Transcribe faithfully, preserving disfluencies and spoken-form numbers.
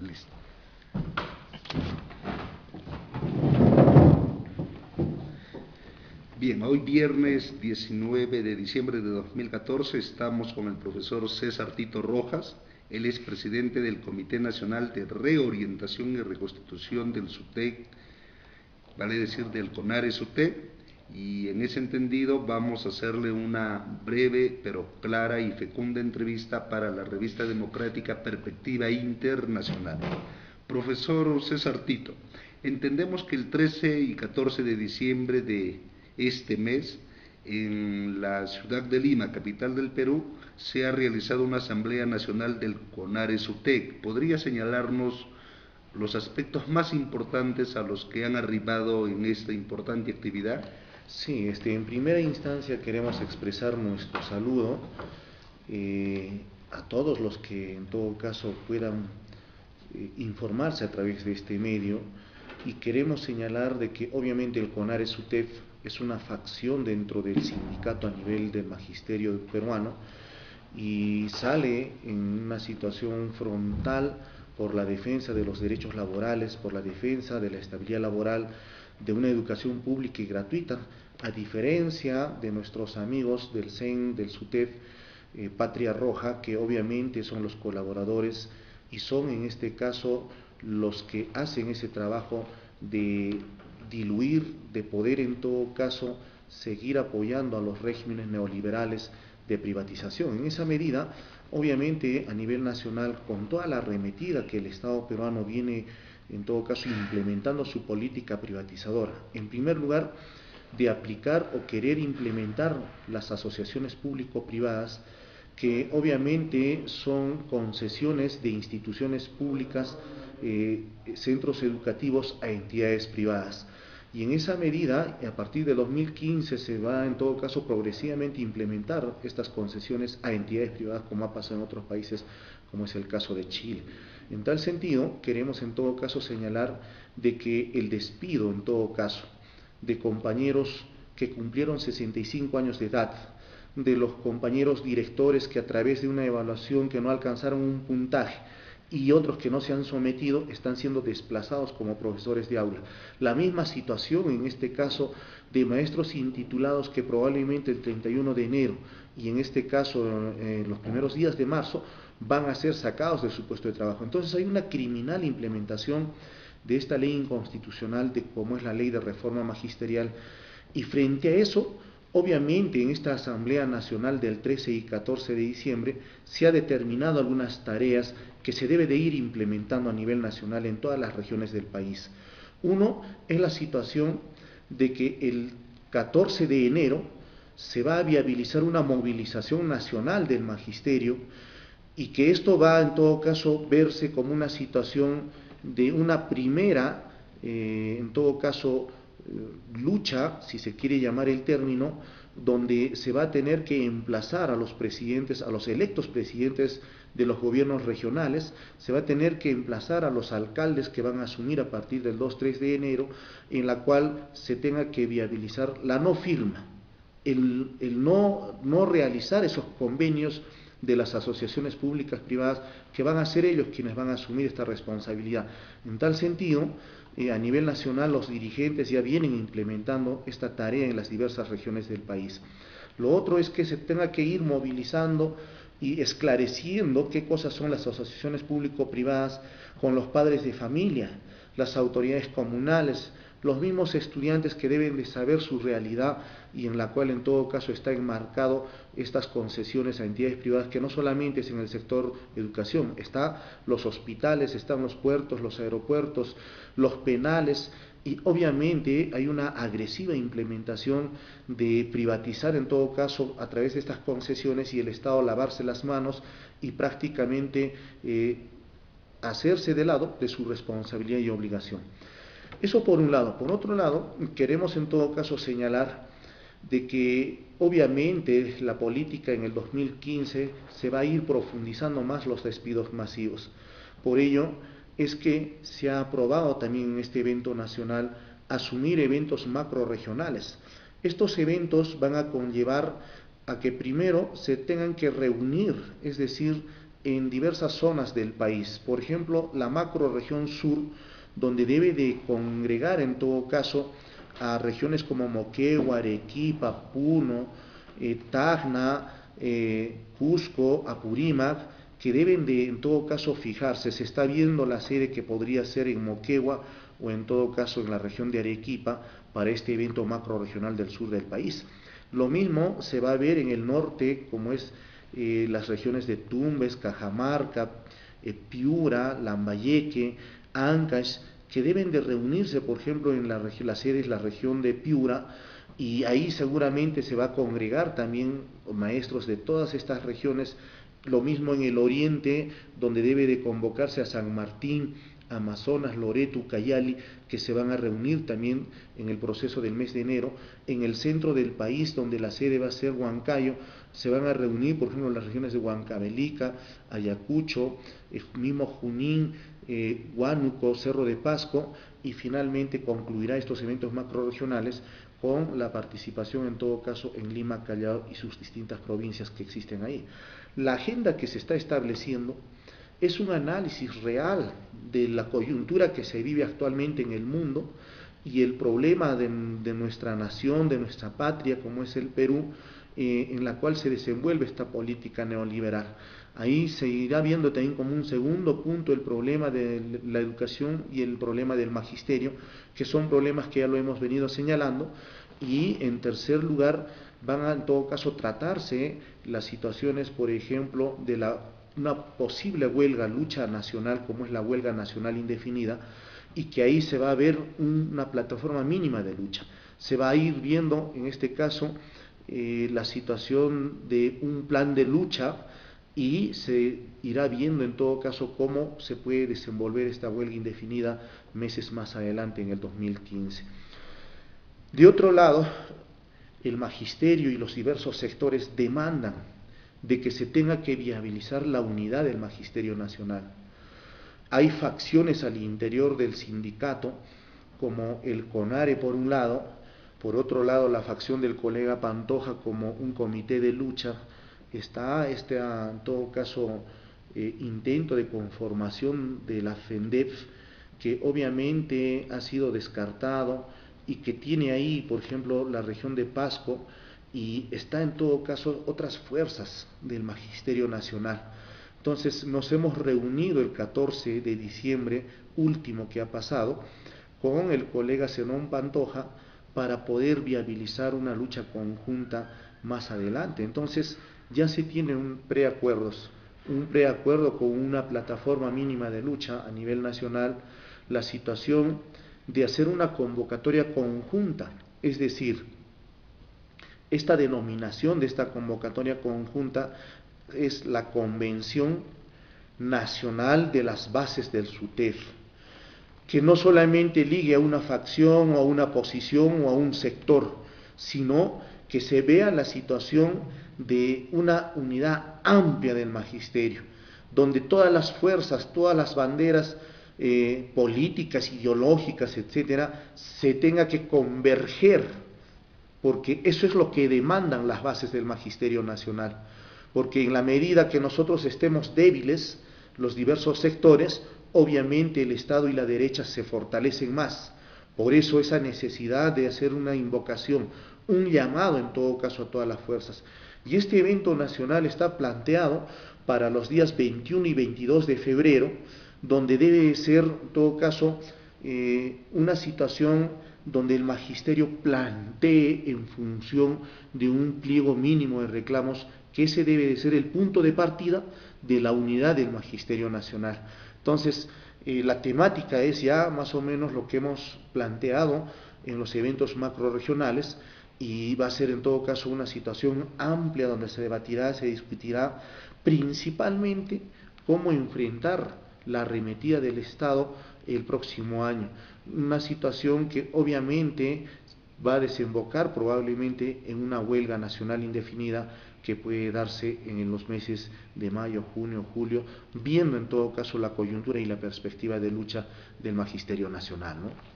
Listo. Bien, hoy viernes diecinueve de diciembre de dos mil catorce estamos con el profesor César Tito Rojas. Él es presidente del Comité Nacional de Reorientación y Reconstitución del SUTEC, vale decir del CONARES-UTEC, y en ese entendido vamos a hacerle una breve pero clara y fecunda entrevista para la revista democrática Perspectiva Internacional. Profesor César Tito, entendemos que el trece y catorce de diciembre de este mes, en la ciudad de Lima, capital del Perú, se ha realizado una Asamblea Nacional del CONARES-UTEC. ¿Podría señalarnos los aspectos más importantes a los que han arribado en esta importante actividad? Sí, este, en primera instancia queremos expresar nuestro saludo eh, a todos los que en todo caso puedan eh, informarse a través de este medio, y queremos señalar de que obviamente el CONARES-UTEC es una facción dentro del sindicato a nivel del magisterio peruano y sale en una situación frontal por la defensa de los derechos laborales, por la defensa de la estabilidad laboral, de una educación pública y gratuita, a diferencia de nuestros amigos del C E N, del SUTEF, eh, Patria Roja, que obviamente son los colaboradores y son en este caso los que hacen ese trabajo de diluir, de poder en todo caso seguir apoyando a los regímenes neoliberales de privatización. En esa medida, obviamente a nivel nacional, con toda la arremetida que el Estado peruano viene en todo caso implementando su política privatizadora, en primer lugar de aplicar o querer implementar las asociaciones público-privadas, que obviamente son concesiones de instituciones públicas, eh, centros educativos a entidades privadas. Y en esa medida, a partir de dos mil quince, se va en todo caso progresivamente implementar estas concesiones a entidades privadas, como ha pasado en otros países, como es el caso de Chile. En tal sentido, queremos en todo caso señalar de que el despido, en todo caso, de compañeros que cumplieron sesenta y cinco años de edad, de los compañeros directores que a través de una evaluación que no alcanzaron un puntaje, y otros que no se han sometido, están siendo desplazados como profesores de aula. La misma situación en este caso de maestros intitulados que probablemente el treinta y uno de enero y en este caso en los primeros días de marzo van a ser sacados de su puesto de trabajo. Entonces hay una criminal implementación de esta ley inconstitucional de como es la ley de reforma magisterial, y frente a eso, obviamente en esta Asamblea Nacional del trece y catorce de diciembre se ha determinado algunas tareas que se debe de ir implementando a nivel nacional en todas las regiones del país. Uno es la situación de que el catorce de enero se va a viabilizar una movilización nacional del magisterio, y que esto va en todo caso verse como una situación de una primera, eh, en todo caso, eh, lucha, si se quiere llamar el término, donde se va a tener que emplazar a los presidentes, a los electos presidentes de los gobiernos regionales, se va a tener que emplazar a los alcaldes que van a asumir a partir del dos tres de enero, en la cual se tenga que viabilizar la no firma, el, el no, no realizar esos convenios de las asociaciones públicas privadas, que van a ser ellos quienes van a asumir esta responsabilidad. En tal sentido, eh, a nivel nacional los dirigentes ya vienen implementando esta tarea en las diversas regiones del país. Lo otro es que se tenga que ir movilizando y esclareciendo qué cosas son las asociaciones público-privadas con los padres de familia, las autoridades comunales, los mismos estudiantes que deben de saber su realidad, y en la cual en todo caso está enmarcado estas concesiones a entidades privadas, que no solamente es en el sector educación, está los hospitales, están los puertos, los aeropuertos, los penales, y obviamente hay una agresiva implementación de privatizar en todo caso a través de estas concesiones, y el Estado lavarse las manos y prácticamente eh, hacerse de lado de su responsabilidad y obligación. Eso por un lado. Por otro lado, queremos en todo caso señalar de que obviamente la política en el dos mil quince se va a ir profundizando más los despidos masivos. Por ello es que se ha aprobado también en este evento nacional asumir eventos macrorregionales. Estos eventos van a conllevar a que primero se tengan que reunir, es decir, en diversas zonas del país. Por ejemplo, la macrorregión sur, donde debe de congregar en todo caso a regiones como Moquegua, Arequipa, Puno, eh, Tacna, eh, Cusco, Apurímac, que deben de en todo caso fijarse. Se está viendo la sede que podría ser en Moquegua o en todo caso en la región de Arequipa para este evento macrorregional del sur del país. Lo mismo se va a ver en el norte, como es eh, las regiones de Tumbes, Cajamarca, eh, Piura, Lambayeque, Ancash, que deben de reunirse, por ejemplo, en la, la sede es la región de Piura, y ahí seguramente se va a congregar también maestros de todas estas regiones. Lo mismo en el oriente, donde debe de convocarse a San Martín, Amazonas, Loreto, Ucayali, que se van a reunir también en el proceso del mes de enero. En el centro del país, donde la sede va a ser Huancayo, se van a reunir, por ejemplo, las regiones de Huancavelica, Ayacucho, eh, mismo Junín, eh, Huánuco, Cerro de Pasco, y finalmente concluirá estos eventos macrorregionales con la participación en todo caso en Lima, Callao y sus distintas provincias que existen ahí. La agenda que se está estableciendo es un análisis real de la coyuntura que se vive actualmente en el mundo y el problema de, de nuestra nación, de nuestra patria, como es el Perú, eh, en la cual se desenvuelve esta política neoliberal. Ahí se irá viendo también como un segundo punto el problema de la educación y el problema del magisterio, que son problemas que ya lo hemos venido señalando, y en tercer lugar van a en todo caso tratarse las situaciones, por ejemplo, de la una posible huelga, lucha nacional, como es la huelga nacional indefinida, y que ahí se va a ver una plataforma mínima de lucha. Se va a ir viendo, en este caso, eh, la situación de un plan de lucha, y se irá viendo en todo caso cómo se puede desenvolver esta huelga indefinida meses más adelante, en el dos mil quince. De otro lado, el magisterio y los diversos sectores demandan de que se tenga que viabilizar la unidad del magisterio nacional. Hay facciones al interior del sindicato, como el CONARE por un lado, por otro lado la facción del colega Pantoja como un comité de lucha. Está este, en todo caso, eh, intento de conformación de la FENDEF, que obviamente ha sido descartado y que tiene ahí, por ejemplo, la región de Pasco, y está en todo caso otras fuerzas del Magisterio Nacional. Entonces nos hemos reunido el catorce de diciembre último que ha pasado con el colega Zenón Pantoja para poder viabilizar una lucha conjunta más adelante. Entonces ya se tiene un preacuerdos, un preacuerdo con una plataforma mínima de lucha a nivel nacional, la situación de hacer una convocatoria conjunta, es decir, esta denominación de esta convocatoria conjunta es la Convención Nacional de las Bases del SUTEF, que no solamente ligue a una facción o a una posición o a un sector, sino que se vea la situación de una unidad amplia del magisterio, donde todas las fuerzas, todas las banderas eh, políticas, ideológicas, etcétera, se tenga que converger, porque eso es lo que demandan las bases del Magisterio Nacional, porque en la medida que nosotros estemos débiles, los diversos sectores, obviamente el Estado y la derecha se fortalecen más. Por eso esa necesidad de hacer una invocación, un llamado en todo caso a todas las fuerzas. Y este evento nacional está planteado para los días veintiuno y veintidós de febrero, donde debe ser en todo caso eh, una situación donde el magisterio plantee en función de un pliego mínimo de reclamos, que ese debe de ser el punto de partida de la unidad del magisterio nacional. Entonces, eh, la temática es ya más o menos lo que hemos planteado en los eventos macrorregionales, y va a ser en todo caso una situación amplia donde se debatirá, se discutirá principalmente cómo enfrentar la arremetida del Estado el próximo año. Una situación que obviamente va a desembocar probablemente en una huelga nacional indefinida que puede darse en los meses de mayo, junio, julio, viendo en todo caso la coyuntura y la perspectiva de lucha del Magisterio Nacional, ¿no?